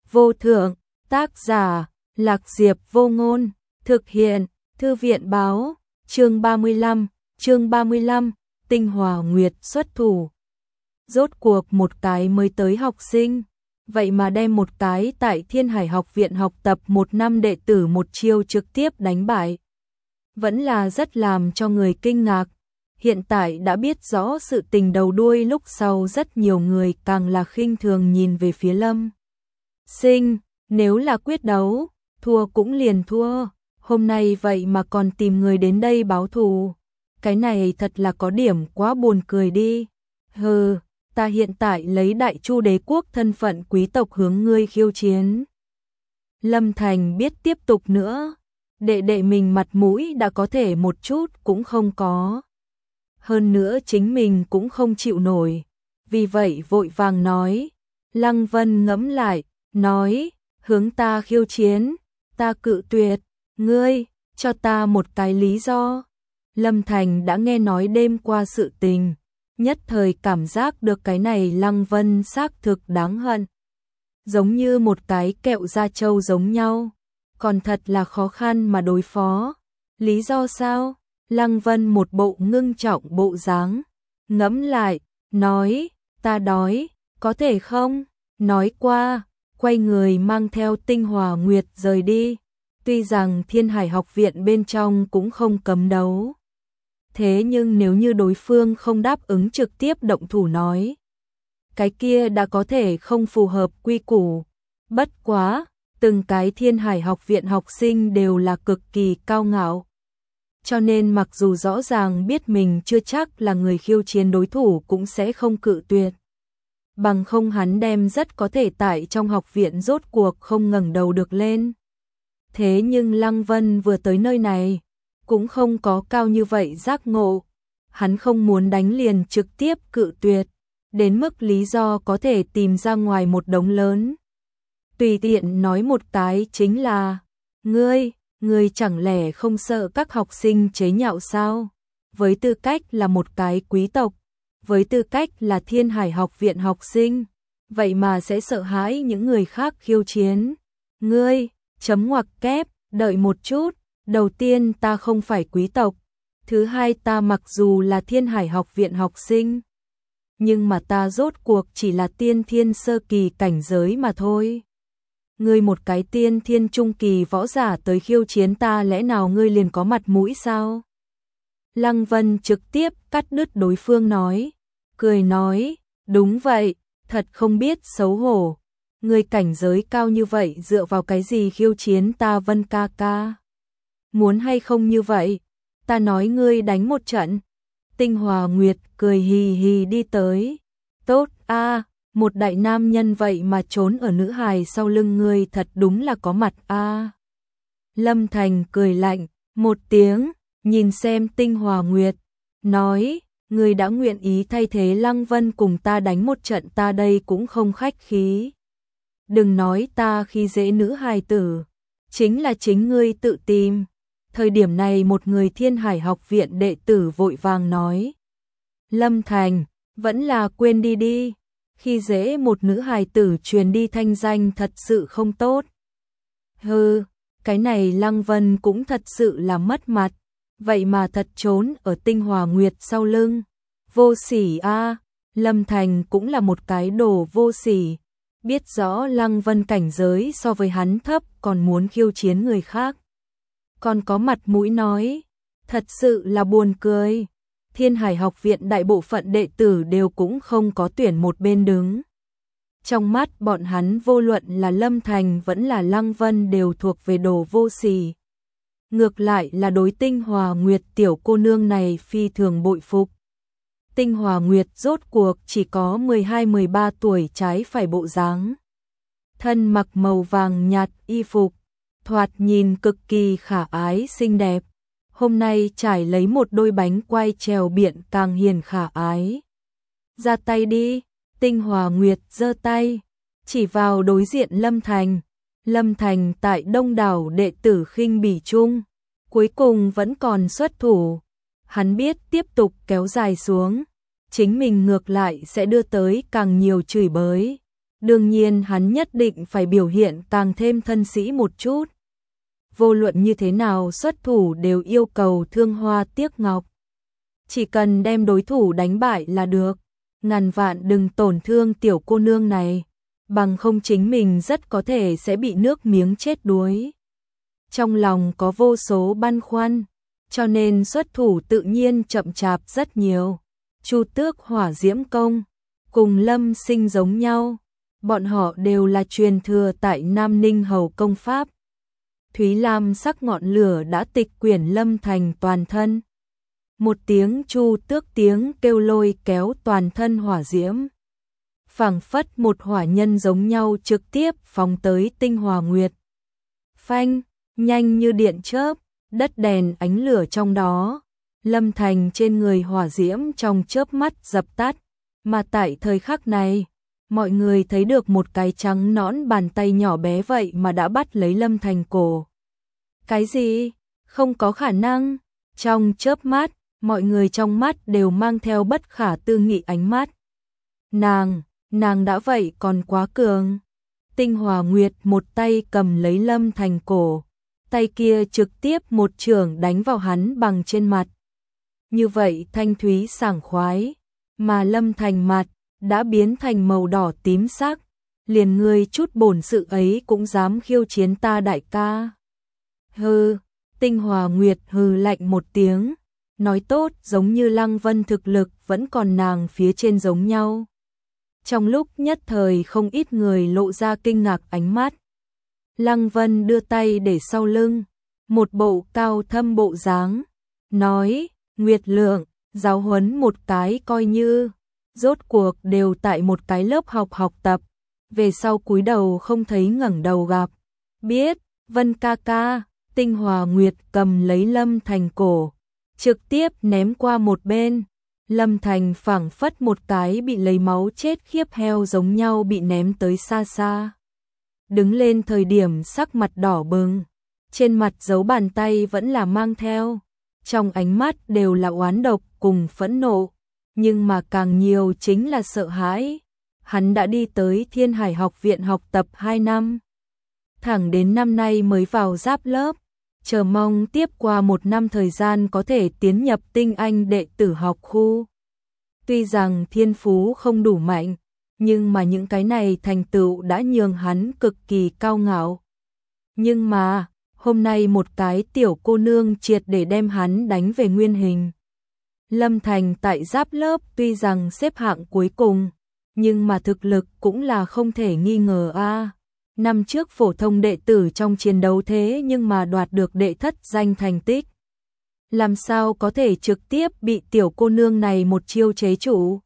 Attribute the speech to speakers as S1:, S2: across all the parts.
S1: vô thượng, tác giả, Lạc Diệp Vô Ngôn, thực hiện, Thư viện báo, chương 35, Tinh Hòa Nguyệt xuất thủ. Rốt cuộc một cái mới tới học sinh, vậy mà đem một cái tại Thiên Hải học viện học tập 1 năm đệ tử một chiêu trực tiếp đánh bại. Vẫn là rất làm cho người kinh ngạc. Hiện tại đã biết rõ sự tình đầu đuôi lúc sau, rất nhiều người càng là khinh thường nhìn về phía Lâm Sinh, nếu là quyết đấu, thua cũng liền thua, hôm nay vậy mà còn tìm người đến đây báo thù. Cái này thật là có điểm quá buồn cười đi. Hừ, ta hiện tại lấy Đại Chu đế quốc thân phận quý tộc hướng ngươi khiêu chiến. Lâm Thành biết tiếp tục nữa, đệ đệ mình mặt mũi đã có thể một chút cũng không có. Hơn nữa chính mình cũng không chịu nổi, vì vậy vội vàng nói. Lăng Vân ngẫm lại, nói, hướng ta khiêu chiến, ta cự tuyệt, ngươi, cho ta một cái lý do. Lâm Thành đã nghe nói đêm qua sự tình, nhất thời cảm giác được cái này Lăng Vân xác thực đáng hận. Giống như một cái kẹo da trâu giống nhau, còn thật là khó khăn mà đối phó. Lý do sao? Lăng Vân một bộ ngưng trọng bộ dáng, ngẫm lại, nói, ta đói, có thể không? Nói qua, quay người mang theo Tinh Hòa Nguyệt rời đi. Tuy rằng Thiên Hải học viện bên trong cũng không cấm đấu, thế nhưng nếu như đối phương không đáp ứng trực tiếp động thủ nói, cái kia đã có thể không phù hợp quy củ. Bất quá, từng cái Thiên Hải học viện học sinh đều là cực kỳ cao ngạo. Cho nên mặc dù rõ ràng biết mình chưa chắc là người khiêu chiến đối thủ cũng sẽ không cự tuyệt. Bằng không hắn đem rất có thể tại trong học viện rốt cuộc không ngẩng đầu được lên. Thế nhưng Lăng Vân vừa tới nơi này, cũng không có cao như vậy giác ngộ. Hắn không muốn đánh liền trực tiếp cự tuyệt, đến mức lý do có thể tìm ra ngoài một đống lớn. Tùy tiện nói một cái chính là, ngươi chẳng lẽ không sợ các học sinh chế nhạo sao? Với tư cách là một cái quý tộc, với tư cách là Thiên Hải học viện học sinh, vậy mà sẽ sợ hãi những người khác khiêu chiến. Ngươi, chấm ngoặc kép, đợi một chút, đầu tiên ta không phải quý tộc, thứ hai ta mặc dù là Thiên Hải học viện học sinh, nhưng mà ta rốt cuộc chỉ là tiên thiên sơ kỳ cảnh giới mà thôi. Ngươi một cái tiên thiên trung kỳ võ giả tới khiêu chiến ta, lẽ nào ngươi liền có mặt mũi sao? Lăng Vân trực tiếp cắt đứt đối phương nói, cười nói, đúng vậy, thật không biết xấu hổ. Ngươi cảnh giới cao như vậy dựa vào cái gì khiêu chiến ta Vân ca ca? Muốn hay không như vậy? Ta nói ngươi đánh một trận. Tinh Hòa Nguyệt cười hì hì đi tới. Tốt a, một đại nam nhân vậy mà trốn ở nữ hài sau lưng ngươi, thật đúng là có mặt a. Lâm Thành cười lạnh một tiếng, nhìn xem Tinh Hòa Nguyệt, nói, ngươi đã nguyện ý thay thế Lăng Vân cùng ta đánh một trận, ta đây cũng không khách khí. Đừng nói ta khi dễ nữ hài tử, chính là chính ngươi tự tìm. Thời điểm này một người Thiên Hải học viện đệ tử vội vàng nói, Lâm Thành, vẫn là quên đi đi, khi dễ một nữ hài tử truyền đi thanh danh thật sự không tốt. Hừ, cái này Lăng Vân cũng thật sự là mất mặt, vậy mà thật trốn ở Tinh Hòa Nguyệt sau lưng. Vô sỉ a, Lâm Thành cũng là một cái đồ vô sỉ, biết rõ Lăng Vân cảnh giới so với hắn thấp còn muốn khiêu chiến người khác. Còn có mặt mũi nói, thật sự là buồn cười. Thiên Hải học viện đại bộ phận đệ tử đều cũng không có tuyển một bên đứng. Trong mắt bọn hắn vô luận là Lâm Thành vẫn là Lăng Vân đều thuộc về đồ vô sỉ. Ngược lại là đối Tinh Hòa Nguyệt tiểu cô nương này phi thường bội phục. Tinh Hòa Nguyệt rốt cuộc chỉ có 12-13 tuổi trái phải bộ dáng. Thân mặc màu vàng nhạt y phục, thoạt nhìn cực kỳ khả ái xinh đẹp. Hôm nay trải lấy một đôi bánh quai trèo biển càng hiền khả ái. Ra tay đi, Tinh Hòa Nguyệt giơ tay, chỉ vào đối diện Lâm Thành. Lâm Thành tại đông đảo đệ tử khinh bỉ chung, cuối cùng vẫn còn xuất thủ. Hắn biết tiếp tục kéo dài xuống, chính mình ngược lại sẽ đưa tới càng nhiều chửi bới. đương nhiên hắn nhất định phải biểu hiện càng thêm thân sĩ một chút. Vô luận như thế nào xuất thủ đều yêu cầu thương hoa tiếc ngọc. Chỉ cần đem đối thủ đánh bại là được, ngàn vạn đừng tổn thương tiểu cô nương này, bằng không chính mình rất có thể sẽ bị nước miếng chết đuối. Trong lòng có vô số băn khoăn, cho nên xuất thủ tự nhiên chậm chạp rất nhiều. Chu Tước Hỏa Diễm Công cùng Lâm Sinh giống nhau, bọn họ đều là truyền thừa tại Nam Ninh Hầu công pháp. Thúy lam sắc ngọn lửa đã tịch quyển Lâm Thành toàn thân. Một tiếng Chu Tước tiếng kêu lôi kéo toàn thân hỏa diễm. Phảng phất một hỏa nhân giống nhau trực tiếp phóng tới Tinh Hòa Nguyệt. Phanh, nhanh như điện chớp, đất đèn ánh lửa trong đó. Lâm Thành trên người hỏa diễm trong chớp mắt dập tắt, mà tại thời khắc này, mọi người thấy được một cái trắng nõn bàn tay nhỏ bé vậy mà đã bắt lấy Lâm Thành cổ. Cái gì? Không có khả năng. Trong chớp mắt, mọi người trong mắt đều mang theo bất khả tư nghị ánh mắt. Nàng đã vậy còn quá cường. Tinh Hòa Nguyệt một tay cầm lấy Lâm Thành cổ, tay kia trực tiếp một chưởng đánh vào hắn bằng trên mặt. Như vậy thanh thúy sảng khoái, mà Lâm Thành mặt đã biến thành màu đỏ tím sắc, liền ngươi chút bổn sự ấy cũng dám khiêu chiến ta đại ca. Hừ, Tinh Hòa Nguyệt hừ lạnh một tiếng, nói tốt giống như Lăng Vân thực lực vẫn còn nàng phía trên giống nhau. Trong lúc nhất thời không ít người lộ ra kinh ngạc ánh mắt. Lăng Vân đưa tay để sau lưng, một bộ cao thâm bộ dáng, nói, Nguyệt Lượng, giáo huấn một cái coi như, rốt cuộc đều tại một cái lớp học tập, về sau cúi đầu không thấy ngẩng đầu gặp. Biết, Vân ca ca. Tinh Hòa Nguyệt cầm lấy Lâm Thành cổ, trực tiếp ném qua một bên. Lâm Thành phảng phất một cái bị lấy máu chết khiếp heo giống nhau bị ném tới xa xa. Đứng lên thời điểm sắc mặt đỏ bừng, trên mặt dấu bàn tay vẫn là mang theo, trong ánh mắt đều là oán độc cùng phẫn nộ, nhưng mà càng nhiều chính là sợ hãi. Hắn đã đi tới Thiên Hải học viện học tập 2 năm, thẳng đến năm nay mới vào giáp lớp, chờ mong tiếp qua 1 năm thời gian có thể tiến nhập tinh anh đệ tử học khu. Tuy rằng thiên phú không đủ mạnh, nhưng mà những cái này thành tựu đã nhường hắn cực kỳ cao ngạo. Nhưng mà, hôm nay một cái tiểu cô nương triệt để đem hắn đánh về nguyên hình. Lâm Thành tại giáp lớp tuy rằng xếp hạng cuối cùng, nhưng mà thực lực cũng là không thể nghi ngờ a. Năm trước phổ thông đệ tử trong chiến đấu thế nhưng mà đoạt được đệ thất danh thành tích. Làm sao có thể trực tiếp bị tiểu cô nương này một chiêu chế trụ?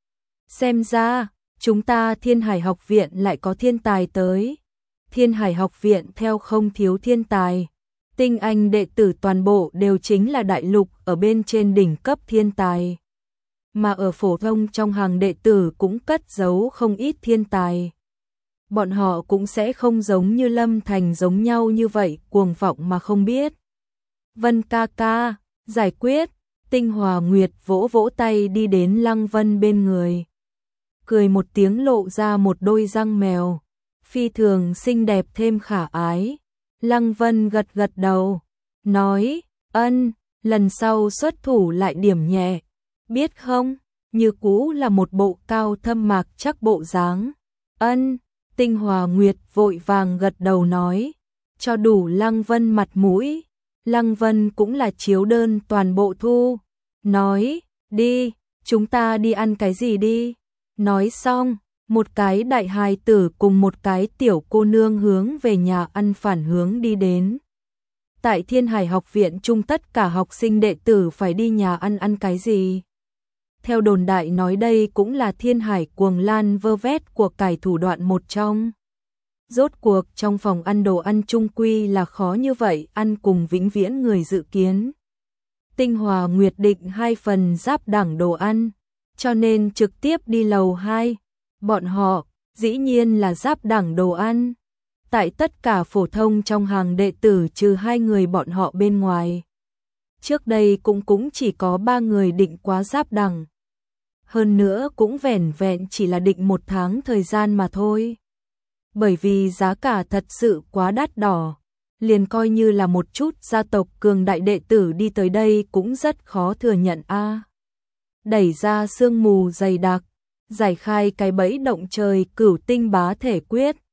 S1: Xem ra, chúng ta Thiên Hải học viện lại có thiên tài tới. Thiên Hải học viện theo không thiếu thiên tài. Tinh anh đệ tử toàn bộ đều chính là đại lục ở bên trên đỉnh cấp thiên tài. Mà ở phổ thông trong hàng đệ tử cũng cất giấu không ít thiên tài. Bọn họ cũng sẽ không giống như Lâm Thành giống nhau như vậy cuồng vọng mà không biết. Vân ca ca, giải quyết. Tinh Hòa Nguyệt vỗ vỗ tay đi đến Lăng Vân bên người. Cười một tiếng lộ ra một đôi răng mèo, phi thường xinh đẹp thêm khả ái. Lăng Vân gật gật đầu, nói, ân, lần sau xuất thủ lại điểm nhẹ, biết không, như cũ là một bộ cao thâm mạc chắc bộ dáng. Ân, Tinh Hòa Nguyệt vội vàng gật đầu nói, cho đủ Lăng Vân mặt mũi. Lăng Vân cũng là chiếu đơn toàn bộ thu, nói, đi, chúng ta đi ăn cái gì đi. Nói xong, một cái đại hài tử cùng một cái tiểu cô nương hướng về nhà ăn phản hướng đi đến. Tại Thiên Hải học viện chung tất cả học sinh đệ tử phải đi nhà ăn cái gì? Theo đồn đại nói đây cũng là Thiên Hải cuồng lan vơ vét của cải thủ đoạn một trong. Rốt cuộc trong phòng ăn đồ ăn chung quy là khó như vậy ăn cùng vĩnh viễn người dự kiến. Tinh Hòa Nguyệt định 2 phần giáp đẳng đồ ăn, cho nên trực tiếp đi lầu 2. Bọn họ, dĩ nhiên là giáp đẳng đồ ăn. Tại tất cả phổ thông trong hàng đệ tử trừ 2 người bọn họ bên ngoài. Trước đây cũng chỉ có 3 người định quá giáp đẳng. hơn nữa cũng vẻn vẹn chỉ là định 1 tháng thời gian mà thôi. Bởi vì giá cả thật sự quá đắt đỏ, liền coi như là một chút gia tộc cường đại đệ tử đi tới đây cũng rất khó thừa nhận a. Đẩy ra sương mù dày đặc, giải khai cái bẫy động trời Cửu Tinh Bá Thể Quyết,